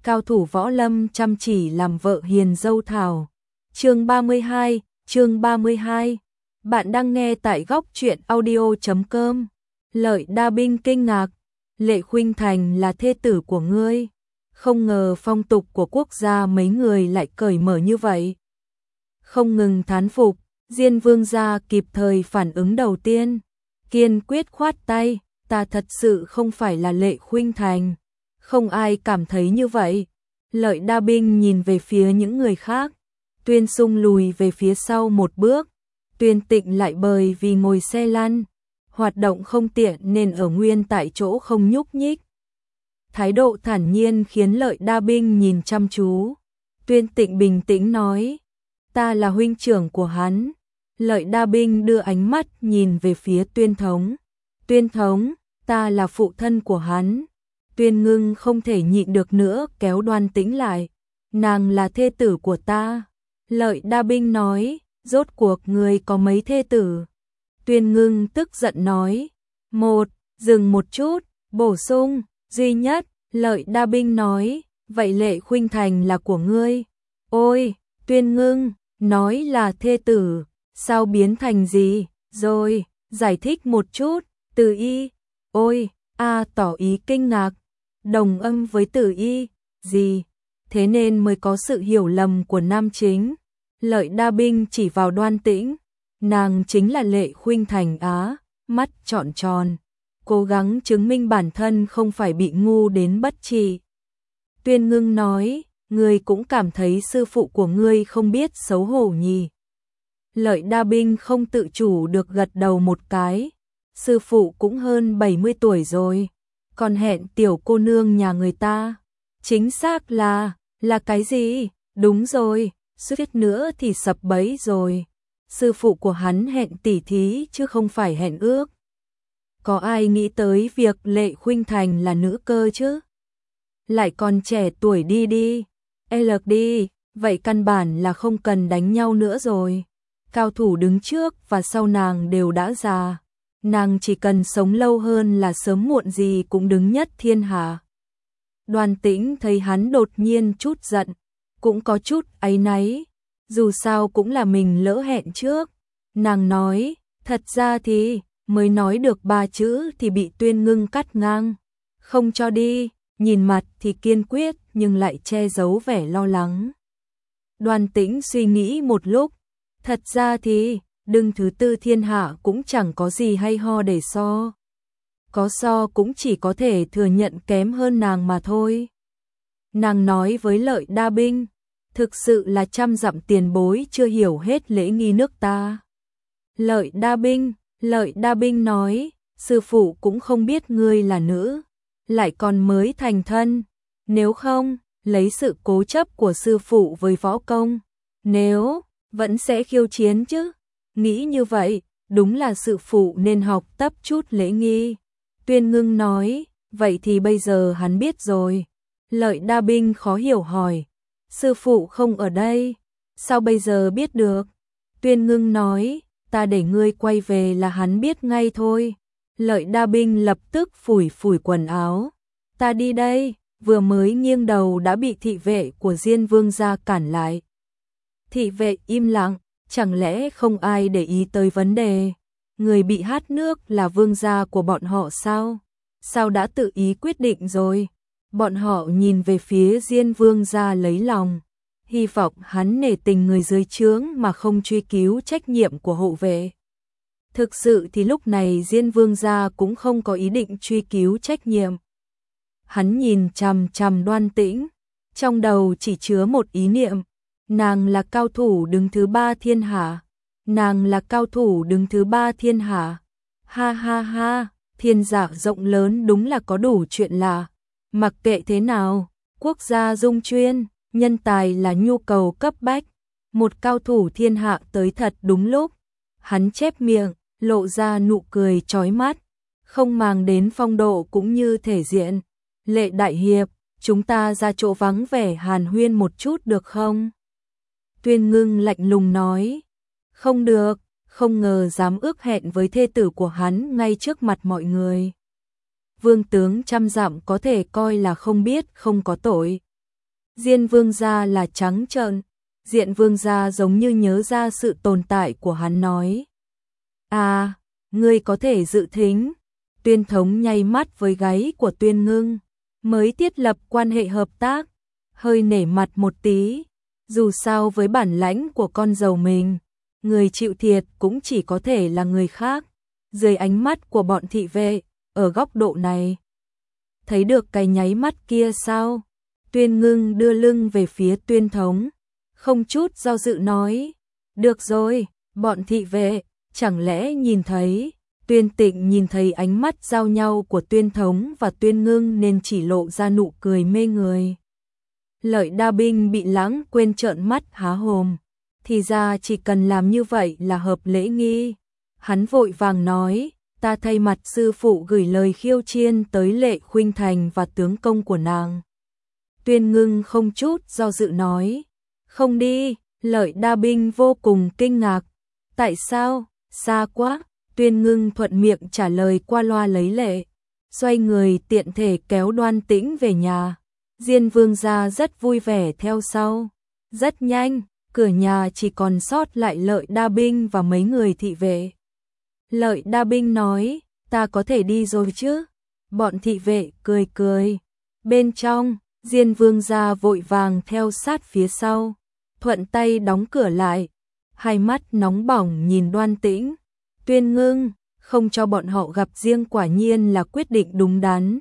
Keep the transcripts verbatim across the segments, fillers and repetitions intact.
cao thủ võ lâm chăm chỉ làm vợ hiền dâu thảo. Chương ba mươi hai, chương ba mươi hai. Bạn đang nghe tại góc truyện audio chấm com. Lợi Đa Binh kinh ngạc, Lệ Khuynh Thành là thê tử của ngươi, không ngờ phong tục của quốc gia mấy người lại cởi mở như vậy. Không ngừng thán phục, Diên Vương gia kịp thời phản ứng đầu tiên, kiên quyết khoát tay, ta thật sự không phải là Lệ Khuynh Thành, không ai cảm thấy như vậy. Lợi Đa Binh nhìn về phía những người khác, Tuyên Sung lùi về phía sau một bước, Tuyên Tịnh lại bởi vì ngồi xe lăn, hoạt động không tiện nên ở nguyên tại chỗ không nhúc nhích. Thái độ thản nhiên khiến Lợi Đa Binh nhìn chăm chú. Tuyên Tịnh bình tĩnh nói, ta là huynh trưởng của hắn. Lợi Đa Binh đưa ánh mắt nhìn về phía Tuyên Thống. Tuyên Thống, ta là phụ thân của hắn. Tuyên Ngưng không thể nhịn được nữa kéo Đoan Tĩnh lại. Nàng là thê tử của ta. Lợi Đa Binh nói, rốt cuộc người có mấy thê tử? Tuyên Ngưng tức giận nói, một, dừng một chút, bổ sung, duy nhất. Lợi Đa Binh nói, vậy Lệ Khuynh Thành là của ngươi. Ôi, Tuyên Ngưng, nói là thê tử, sao biến thành gì? Rồi, giải thích một chút. Từ Y, ôi, a tỏ ý kinh ngạc, đồng âm với Từ Y, gì? Thế nên mới có sự hiểu lầm của nam chính. Lợi Đa Binh chỉ vào Đoan Tĩnh, nàng chính là Lệ Khuynh Thành á, mắt trọn tròn, cố gắng chứng minh bản thân không phải bị ngu đến bất trị. Tuyên Ngưng nói, ngươi cũng cảm thấy sư phụ của ngươi không biết xấu hổ nhỉ? Lợi Đa Binh không tự chủ được gật đầu một cái, sư phụ cũng hơn bảy mươi tuổi rồi, còn hẹn tiểu cô nương nhà người ta. Chính xác là, là cái gì? Đúng rồi, suýt nữa thì sập bẫy rồi. Sư phụ của hắn hẹn tỉ thí chứ không phải hẹn ước. Có ai nghĩ tới việc Lệ Khuynh Thành là nữ cơ chứ? Lại còn trẻ tuổi đi đi, L đi, vậy căn bản là không cần đánh nhau nữa rồi. Cao thủ đứng trước và sau nàng đều đã già, nàng chỉ cần sống lâu hơn là sớm muộn gì cũng đứng nhất thiên hạ. Đoan Tĩnh thấy hắn đột nhiên chút giận, cũng có chút áy náy, dù sao cũng là mình lỡ hẹn trước. Nàng nói, thật ra thì, mới nói được ba chữ thì bị Tuyên Ngưng cắt ngang. Không cho đi, nhìn mặt thì kiên quyết nhưng lại che giấu vẻ lo lắng. Đoan Tĩnh suy nghĩ một lúc, thật ra thì, đừng thứ tư thiên hạ cũng chẳng có gì hay ho để so. Có so cũng chỉ có thể thừa nhận kém hơn nàng mà thôi. Nàng nói với Lợi Đa Binh, thực sự là trăm dặm tiền bối chưa hiểu hết lễ nghi nước ta. Lợi Đa Binh, Lợi Đa Binh nói, sư phụ cũng không biết ngươi là nữ, lại còn mới thành thân. Nếu không, lấy sự cố chấp của sư phụ với võ công, nếu vẫn sẽ khiêu chiến chứ. Nghĩ như vậy, đúng là sư phụ nên học tập chút lễ nghi. Tuyên Ngưng nói, vậy thì bây giờ hắn biết rồi. Lợi Đa Binh khó hiểu hỏi, sư phụ không ở đây, sao bây giờ biết được? Tuyên Ngưng nói, ta để ngươi quay về là hắn biết ngay thôi. Lợi Đa Binh lập tức phủi phủi quần áo, ta đi đây, vừa mới nghiêng đầu đã bị thị vệ của Diên Vương gia cản lại. Thị vệ im lặng, chẳng lẽ không ai để ý tới vấn đề? Người bị hát nước là vương gia của bọn họ sao? Sao đã tự ý quyết định rồi? Bọn họ nhìn về phía Diên Vương gia lấy lòng, hy vọng hắn nể tình người dưới trướng mà không truy cứu trách nhiệm của hộ vệ. Thực sự thì lúc này Diên Vương gia cũng không có ý định truy cứu trách nhiệm. Hắn nhìn chằm chằm Đoan Tĩnh, trong đầu chỉ chứa một ý niệm, nàng là cao thủ đứng thứ ba thiên hạ, nàng là cao thủ đứng thứ ba thiên hạ. Ha ha ha, thiên dạ rộng lớn đúng là có đủ chuyện lạ. Mặc kệ thế nào, quốc gia dung chuyên, nhân tài là nhu cầu cấp bách. Một cao thủ thiên hạ tới thật đúng lúc. Hắn chép miệng, lộ ra nụ cười chói mắt, không màng đến phong độ cũng như thể diện. Lệ đại hiệp, chúng ta ra chỗ vắng vẻ hàn huyên một chút được không? Tuyên Ngưng lạnh lùng nói, không được, không ngờ dám ước hẹn với thê tử của hắn ngay trước mặt mọi người. Vương tướng trăm dặm có thể coi là không biết không có tội. Diên Vương gia là trắng trợn. Diện Vương gia giống như nhớ ra sự tồn tại của hắn nói. À, ngươi có thể dự thính. Tuyên Thống nháy mắt với gáy của Tuyên Ngưng. Mới thiết lập quan hệ hợp tác. Hơi nể mặt một tí. Dù sao với bản lãnh của con dâu mình, người chịu thiệt cũng chỉ có thể là người khác. Dưới ánh mắt của bọn thị vệ, ở góc độ này. Thấy được cái nháy mắt kia sao? Tuyên Ngưng đưa lưng về phía Tuyên Thống. Không chút do dự nói. Được rồi, bọn thị vệ, chẳng lẽ nhìn thấy. Tuyên Tịnh nhìn thấy ánh mắt giao nhau của Tuyên Thống và Tuyên Ngưng nên chỉ lộ ra nụ cười mê người. Lợi Đa Binh bị lãng quên trợn mắt há hồm. Thì ra chỉ cần làm như vậy là hợp lễ nghi. Hắn vội vàng nói, ta thay mặt sư phụ gửi lời khiêu chiên tới Lệ Khuynh Thành và tướng công của nàng. Tuyên Ngưng không chút do dự nói, không đi. Lợi Đa Binh vô cùng kinh ngạc. Tại sao? Xa quá. Tuyên Ngưng thuận miệng trả lời qua loa lấy lệ. Xoay người tiện thể kéo Đoan Tĩnh về nhà. Diên Vương gia rất vui vẻ theo sau. Rất nhanh, cửa nhà chỉ còn sót lại Lợi Đa Binh và mấy người thị vệ. Lợi Đa Binh nói, ta có thể đi rồi chứ? Bọn thị vệ cười cười. Bên trong, Diên Vương gia vội vàng theo sát phía sau. Thuận tay đóng cửa lại. Hai mắt nóng bỏng nhìn Đoan Tĩnh. Tuyên Ngưng, không cho bọn họ gặp riêng quả nhiên là quyết định đúng đắn.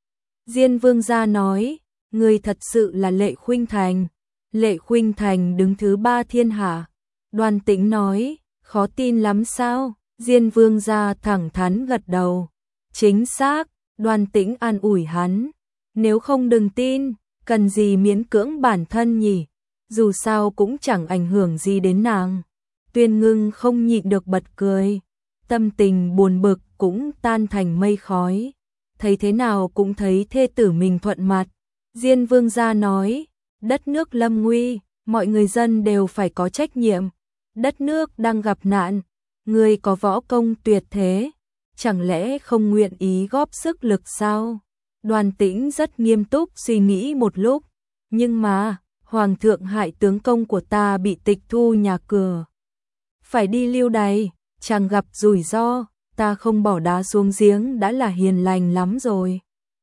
Diên Vương gia nói, người thật sự là Lệ Khuynh Thành. Lệ Khuynh Thành đứng thứ ba thiên hạ. Đoan Tĩnh nói, khó tin lắm sao? Diên Vương gia thẳng thắn gật đầu. Chính xác, Đoan Tĩnh an ủi hắn. Nếu không đừng tin, cần gì miễn cưỡng bản thân nhỉ? Dù sao cũng chẳng ảnh hưởng gì đến nàng. Tuyên Ngưng không nhịn được bật cười. Tâm tình buồn bực cũng tan thành mây khói. Thấy thế nào cũng thấy thê tử mình thuận mặt. Diên Vương gia nói, đất nước lâm nguy, mọi người dân đều phải có trách nhiệm. Đất nước đang gặp nạn, người có võ công tuyệt thế, chẳng lẽ không nguyện ý góp sức lực sao? Đoan Tĩnh rất nghiêm túc suy nghĩ một lúc, nhưng mà, Hoàng thượng hại tướng công của ta bị tịch thu nhà cửa. Phải đi lưu đày, chẳng gặp rủi ro, ta không bỏ đá xuống giếng đã là hiền lành lắm rồi.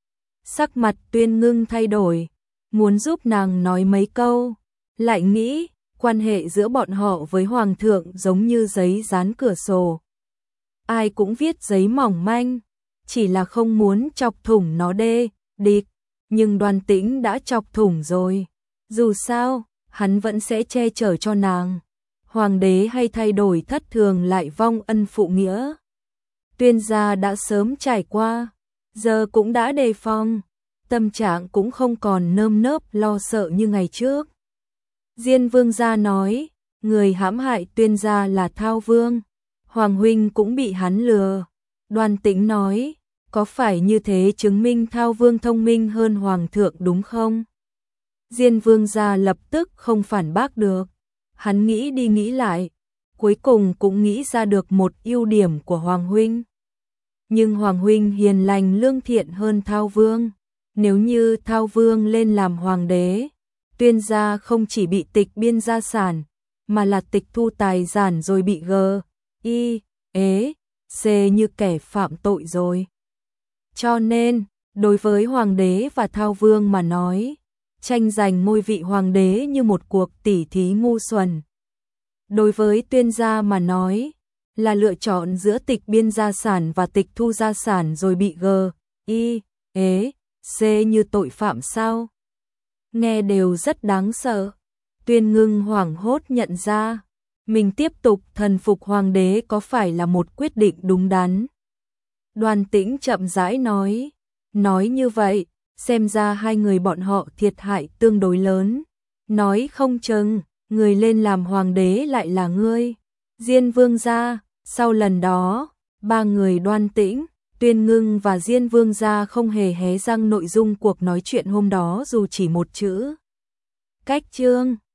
Sắc mặt Tuyên Ngưng thay đổi, muốn giúp nàng nói mấy câu, lại nghĩ, quan hệ giữa bọn họ với Hoàng thượng giống như giấy dán cửa sổ. Ai cũng viết giấy mỏng manh, chỉ là không muốn chọc thủng nó đê, địch, nhưng Đoan Tĩnh đã chọc thủng rồi. Dù sao, hắn vẫn sẽ che chở cho nàng. Hoàng đế hay thay đổi thất thường lại vong ân phụ nghĩa. Tuyên gia đã sớm trải qua, giờ cũng đã đề phòng, tâm trạng cũng không còn nơm nớp lo sợ như ngày trước. Diên Vương gia nói, người hãm hại Tuyên gia là Thao Vương, Hoàng huynh cũng bị hắn lừa. Đoan Tĩnh nói, có phải như thế chứng minh Thao Vương thông minh hơn Hoàng thượng đúng không? Diên Vương gia lập tức không phản bác được. Hắn nghĩ đi nghĩ lại, cuối cùng cũng nghĩ ra được một ưu điểm của Hoàng huynh. Nhưng Hoàng huynh hiền lành lương thiện hơn Thao Vương. Nếu như Thao Vương lên làm hoàng đế, Tuyên gia không chỉ bị tịch biên gia sản, mà là tịch thu tài sản rồi bị gờ, y, ế, xê như kẻ phạm tội rồi. Cho nên, đối với hoàng đế và Thao Vương mà nói, tranh giành ngôi vị hoàng đế như một cuộc tỉ thí ngu xuẩn. Đối với Tuyên gia mà nói, là lựa chọn giữa tịch biên gia sản và tịch thu gia sản rồi bị gờ, y, ế, xê như tội phạm sao? Nghe đều rất đáng sợ. Tuyên Ngưng hoảng hốt nhận ra, mình tiếp tục thần phục hoàng đế có phải là một quyết định đúng đắn. Đoan Tĩnh chậm rãi nói, nói như vậy, xem ra hai người bọn họ thiệt hại tương đối lớn. Nói không chừng, người lên làm hoàng đế lại là ngươi. Diên Vương gia, sau lần đó, ba người Đoan Tĩnh, Tuyên Ngưng và Diên Vương gia không hề hé răng nội dung cuộc nói chuyện hôm đó dù chỉ một chữ. Cách chương